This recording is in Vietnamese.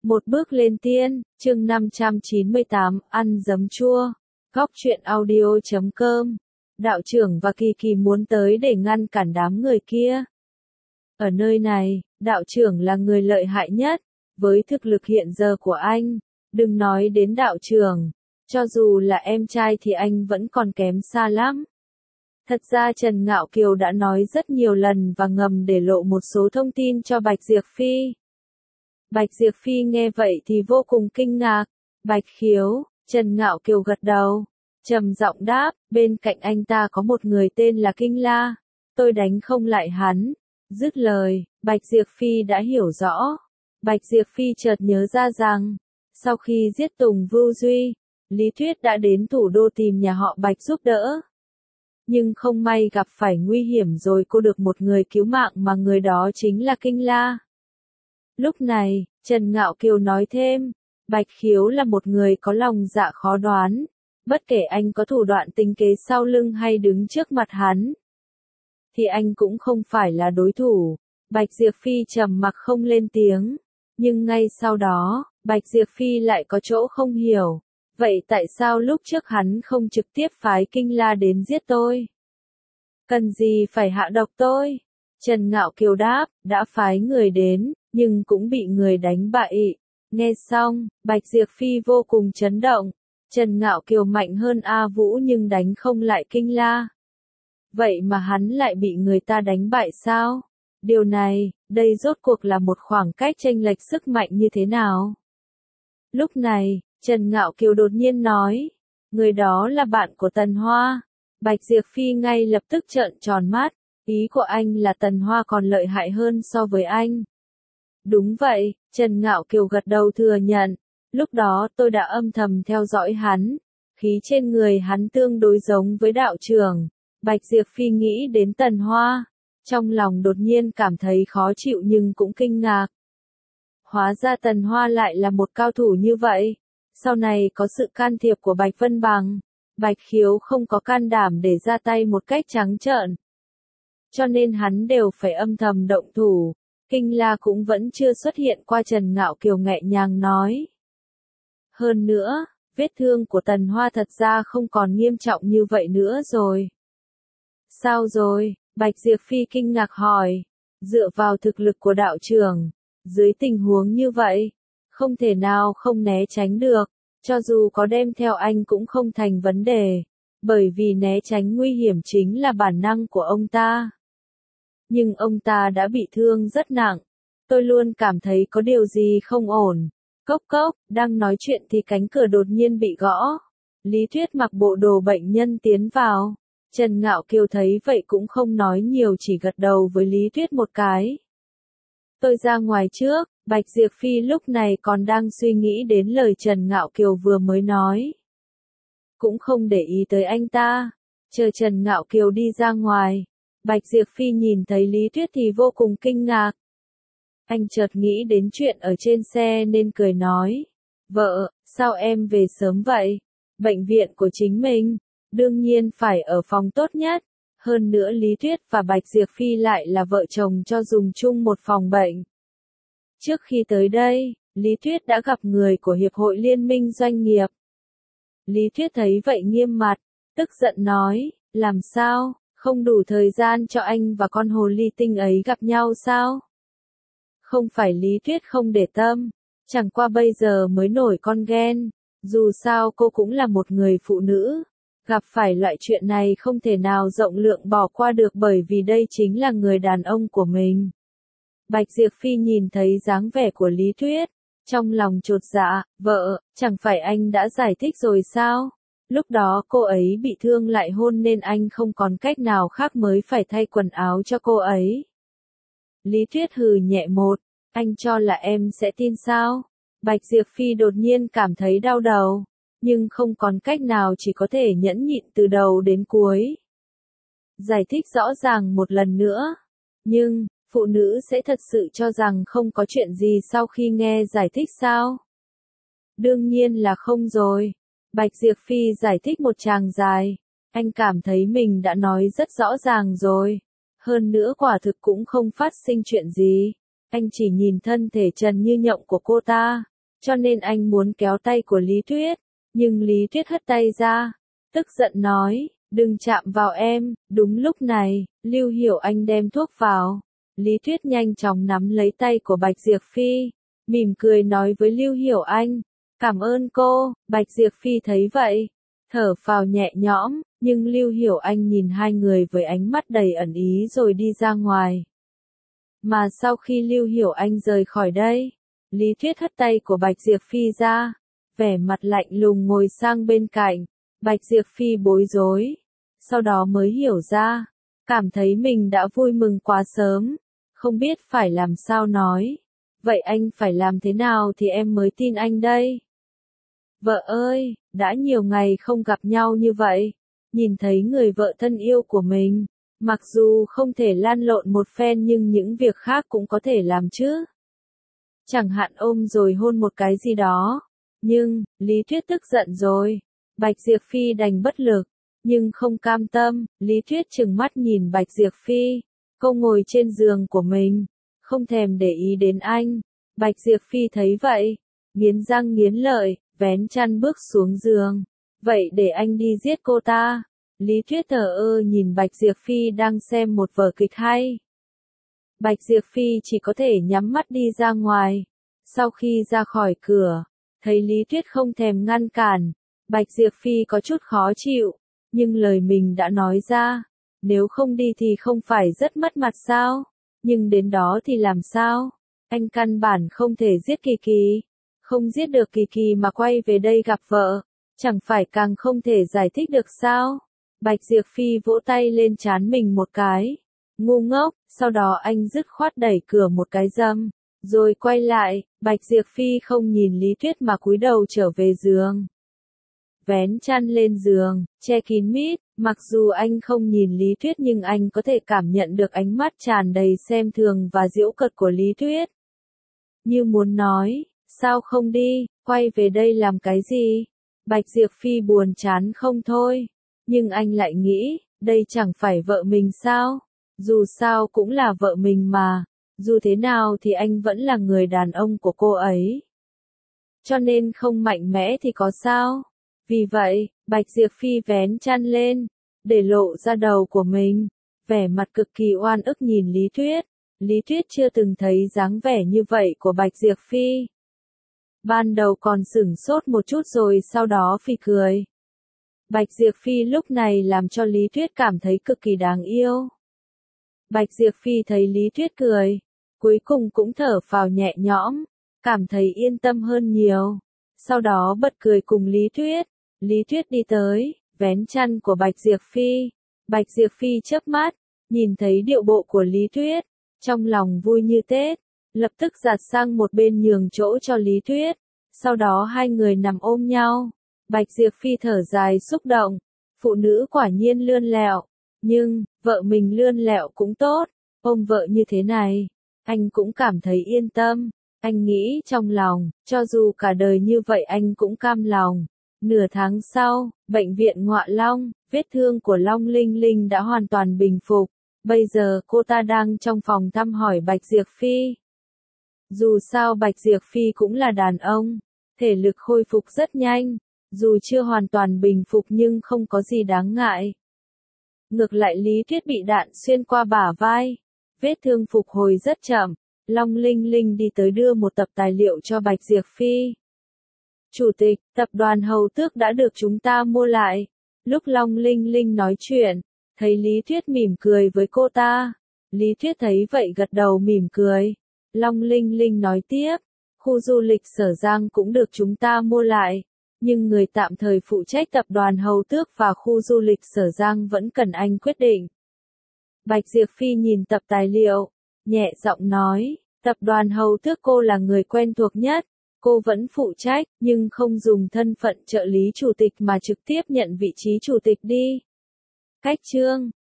Một bước lên tiên, chương 598, ăn giấm chua. Góc truyện audio.com. Đạo trưởng và Kỳ Kỳ muốn tới để ngăn cản đám người kia. Ở nơi này, đạo trưởng là người lợi hại nhất, với thực lực hiện giờ của anh, đừng nói đến đạo trưởng, cho dù là em trai thì anh vẫn còn kém xa lắm. Thật ra Trần Ngạo Kiều đã nói rất nhiều lần và ngầm để lộ một số thông tin cho Bạch Diệp Phi. Bạch Diệp Phi nghe vậy thì vô cùng kinh ngạc. Bạch Khiếu, Trần Ngạo Kiều gật đầu, trầm giọng đáp, bên cạnh anh ta có một người tên là Kinh La, tôi đánh không lại hắn. Dứt lời, Bạch Diệp Phi đã hiểu rõ. Bạch Diệp Phi chợt nhớ ra rằng, sau khi giết Tùng Vưu Duy, Lý Tuyết đã đến thủ đô tìm nhà họ Bạch giúp đỡ. Nhưng không may gặp phải nguy hiểm rồi cô được một người cứu mạng mà người đó chính là Kinh La. Lúc này, Trần Ngạo Kiều nói thêm, Bạch Khiếu là một người có lòng dạ khó đoán, bất kể anh có thủ đoạn tính kế sau lưng hay đứng trước mặt hắn, thì anh cũng không phải là đối thủ. Bạch Diệp Phi trầm mặc không lên tiếng, nhưng ngay sau đó, Bạch Diệp Phi lại có chỗ không hiểu, vậy tại sao lúc trước hắn không trực tiếp phái Kinh La đến giết tôi? Cần gì phải hạ độc tôi? Trần Ngạo Kiều đáp, đã phái người đến, nhưng cũng bị người đánh bại. Nghe xong, Bạch Diệp Phi vô cùng chấn động. Trần Ngạo Kiều mạnh hơn A Vũ nhưng đánh không lại Kinh La. Vậy mà hắn lại bị người ta đánh bại sao? Điều này, đây rốt cuộc là một khoảng cách chênh lệch sức mạnh như thế nào? Lúc này, Trần Ngạo Kiều đột nhiên nói, người đó là bạn của Tần Hoa. Bạch Diệp Phi ngay lập tức trợn tròn mắt, ý của anh là Tần Hoa còn lợi hại hơn so với anh. Đúng vậy, Trần Ngạo Kiều gật đầu thừa nhận, lúc đó tôi đã âm thầm theo dõi hắn, khí trên người hắn tương đối giống với đạo trưởng. Bạch Diệp Phi nghĩ đến Tần Hoa, trong lòng đột nhiên cảm thấy khó chịu nhưng cũng kinh ngạc. Hóa ra Tần Hoa lại là một cao thủ như vậy, sau này có sự can thiệp của Bạch Vân Bằng, Bạch Khiếu không có can đảm để ra tay một cách trắng trợn. Cho nên hắn đều phải âm thầm động thủ. Kinh La cũng vẫn chưa xuất hiện qua. Trần Ngạo Kiều nhẹ nhàng nói. Hơn nữa, vết thương của Tần Hoa thật ra không còn nghiêm trọng như vậy nữa rồi. Sao rồi? Bạch Diệp Phi kinh ngạc hỏi. Dựa vào thực lực của đạo trưởng, dưới tình huống như vậy, không thể nào không né tránh được, cho dù có đem theo anh cũng không thành vấn đề, bởi vì né tránh nguy hiểm chính là bản năng của ông ta. Nhưng ông ta đã bị thương rất nặng. Tôi luôn cảm thấy có điều gì không ổn. Cốc cốc, đang nói chuyện thì cánh cửa đột nhiên bị gõ. Lý Tuyết mặc bộ đồ bệnh nhân tiến vào. Trần Ngạo Kiều thấy vậy cũng không nói nhiều, chỉ gật đầu với Lý Tuyết một cái. Tôi ra ngoài trước. Bạch Diệp Phi lúc này còn đang suy nghĩ đến lời Trần Ngạo Kiều vừa mới nói. Cũng không để ý tới anh ta. Chờ Trần Ngạo Kiều đi ra ngoài, Bạch Diệp Phi nhìn thấy Lý Tuyết thì vô cùng kinh ngạc. Anh chợt nghĩ đến chuyện ở trên xe nên cười nói. Vợ, sao em về sớm vậy? Bệnh viện của chính mình, đương nhiên phải ở phòng tốt nhất. Hơn nữa Lý Tuyết và Bạch Diệp Phi lại là vợ chồng cho dùng chung một phòng bệnh. Trước khi tới đây, Lý Tuyết đã gặp người của Hiệp hội Liên minh Doanh nghiệp. Lý Tuyết thấy vậy nghiêm mặt, tức giận nói, làm sao, không đủ thời gian cho anh và con hồ ly tinh ấy gặp nhau sao? Không phải Lý Tuyết không để tâm, chẳng qua bây giờ mới nổi con ghen, dù sao cô cũng là một người phụ nữ, gặp phải loại chuyện này không thể nào rộng lượng bỏ qua được bởi vì đây chính là người đàn ông của mình. Bạch Diệp Phi nhìn thấy dáng vẻ của Lý Tuyết, trong lòng chột dạ, vợ, chẳng phải anh đã giải thích rồi sao? Lúc đó cô ấy bị thương lại hôn nên anh không còn cách nào khác mới phải thay quần áo cho cô ấy. Lý Tuyết hừ nhẹ một, anh cho là em sẽ tin sao? Bạch Diệp Phi đột nhiên cảm thấy đau đầu, nhưng không còn cách nào chỉ có thể nhẫn nhịn từ đầu đến cuối. Giải thích rõ ràng một lần nữa, nhưng phụ nữ sẽ thật sự cho rằng không có chuyện gì sau khi nghe giải thích sao? Đương nhiên là không rồi. Bạch Diệp Phi giải thích một tràng dài. Anh cảm thấy mình đã nói rất rõ ràng rồi. Hơn nữa quả thực cũng không phát sinh chuyện gì. Anh chỉ nhìn thân thể trần như nhộng của cô ta, cho nên anh muốn kéo tay của Lý Tuyết, nhưng Lý Tuyết hất tay ra, tức giận nói, đừng chạm vào em. Đúng lúc này, Lưu Hiểu Anh đem thuốc vào. Lý Tuyết nhanh chóng nắm lấy tay của Bạch Diệp Phi, mỉm cười nói với Lưu Hiểu Anh, cảm ơn cô. Bạch Diệp Phi thấy vậy, thở phào nhẹ nhõm, nhưng Lưu Hiểu Anh nhìn hai người với ánh mắt đầy ẩn ý rồi đi ra ngoài. Mà sau khi Lưu Hiểu Anh rời khỏi đây, Lý Tuyết hất tay của Bạch Diệp Phi ra, vẻ mặt lạnh lùng ngồi sang bên cạnh. Bạch Diệp Phi bối rối, sau đó mới hiểu ra, cảm thấy mình đã vui mừng quá sớm, không biết phải làm sao nói. Vậy anh phải làm thế nào thì em mới tin anh đây? Vợ ơi, đã nhiều ngày không gặp nhau như vậy, nhìn thấy người vợ thân yêu của mình, mặc dù không thể lan lộn một phen nhưng những việc khác cũng có thể làm chứ. Chẳng hạn ôm rồi hôn một cái gì đó. Nhưng, Lý Tuyết tức giận rồi. Bạch Diệp Phi đành bất lực, nhưng không cam tâm. Lý Tuyết trừng mắt nhìn Bạch Diệp Phi. Cô ngồi trên giường của mình, không thèm để ý đến anh. Bạch Diệp Phi thấy vậy, nghiến răng nghiến lợi, vén chăn bước xuống giường. Vậy để anh đi giết cô ta. Lý Tuyết thờ ơ nhìn Bạch Diệp Phi đang xem một vở kịch hay. Bạch Diệp Phi chỉ có thể nhắm mắt đi ra ngoài. Sau khi ra khỏi cửa, thấy Lý Tuyết không thèm ngăn cản, Bạch Diệp Phi có chút khó chịu, nhưng lời mình đã nói ra, nếu không đi thì không phải rất mất mặt sao? Nhưng đến đó thì làm sao? Anh căn bản không thể giết Kỳ Kỳ, không giết được Kỳ Kỳ mà quay về đây gặp vợ, chẳng phải càng không thể giải thích được sao? Bạch Diệp Phi vỗ tay lên trán mình một cái, ngu ngốc, sau đó anh dứt khoát đẩy cửa một cái dâm, rồi quay lại. Bạch Diệp Phi không nhìn Lý Tuyết mà cúi đầu trở về giường. Vén chăn lên giường, che kín mít, mặc dù anh không nhìn Lý Tuyết nhưng anh có thể cảm nhận được ánh mắt tràn đầy xem thường và giễu cợt của Lý Tuyết. Như muốn nói, sao không đi, quay về đây làm cái gì? Bạch Diệp Phi buồn chán không thôi, nhưng anh lại nghĩ, đây chẳng phải vợ mình sao? Dù sao cũng là vợ mình mà, dù thế nào thì anh vẫn là người đàn ông của cô ấy. Cho nên không mạnh mẽ thì có sao? Vì vậy, Bạch Diệp Phi vén chăn lên, để lộ ra đầu của mình, vẻ mặt cực kỳ oan ức nhìn Lý Tuyết. Lý Tuyết chưa từng thấy dáng vẻ như vậy của Bạch Diệp Phi. Ban đầu còn sửng sốt một chút rồi sau đó phì cười. Bạch Diệp Phi lúc này làm cho Lý Tuyết cảm thấy cực kỳ đáng yêu. Bạch Diệp Phi thấy Lý Tuyết cười, cuối cùng cũng thở phào nhẹ nhõm, cảm thấy yên tâm hơn nhiều. Sau đó bật cười cùng Lý Tuyết. Lý Tuyết đi tới, vén chăn của Bạch Diệp Phi. Bạch Diệp Phi chớp mắt, nhìn thấy điệu bộ của Lý Tuyết, trong lòng vui như Tết, lập tức giạt sang một bên nhường chỗ cho Lý Tuyết. Sau đó hai người nằm ôm nhau. Bạch Diệp Phi thở dài xúc động, phụ nữ quả nhiên lươn lẹo, nhưng, vợ mình lươn lẹo cũng tốt, ôm vợ như thế này, anh cũng cảm thấy yên tâm. Anh nghĩ trong lòng, cho dù cả đời như vậy anh cũng cam lòng. Nửa tháng sau, bệnh viện Ngọa Long, vết thương của Long Linh Linh đã hoàn toàn bình phục. Bây giờ cô ta đang trong phòng thăm hỏi Bạch Diệp Phi. Dù sao Bạch Diệp Phi cũng là đàn ông, thể lực khôi phục rất nhanh, dù chưa hoàn toàn bình phục nhưng không có gì đáng ngại. Ngược lại Lý Tuyết bị đạn xuyên qua bả vai, vết thương phục hồi rất chậm. Long Linh Linh đi tới đưa một tập tài liệu cho Bạch Diệp Phi. Chủ tịch, tập đoàn Hầu Tước đã được chúng ta mua lại. Lúc Long Linh Linh nói chuyện, thấy Lý Tuyết mỉm cười với cô ta. Lý Tuyết thấy vậy gật đầu mỉm cười. Long Linh Linh nói tiếp, khu du lịch Sở Giang cũng được chúng ta mua lại. Nhưng người tạm thời phụ trách tập đoàn Hầu Tước và khu du lịch Sở Giang vẫn cần anh quyết định. Bạch Diệp Phi nhìn tập tài liệu, nhẹ giọng nói, tập đoàn Hầu Tước cô là người quen thuộc nhất, cô vẫn phụ trách, nhưng không dùng thân phận trợ lý chủ tịch mà trực tiếp nhận vị trí chủ tịch đi. Cách chương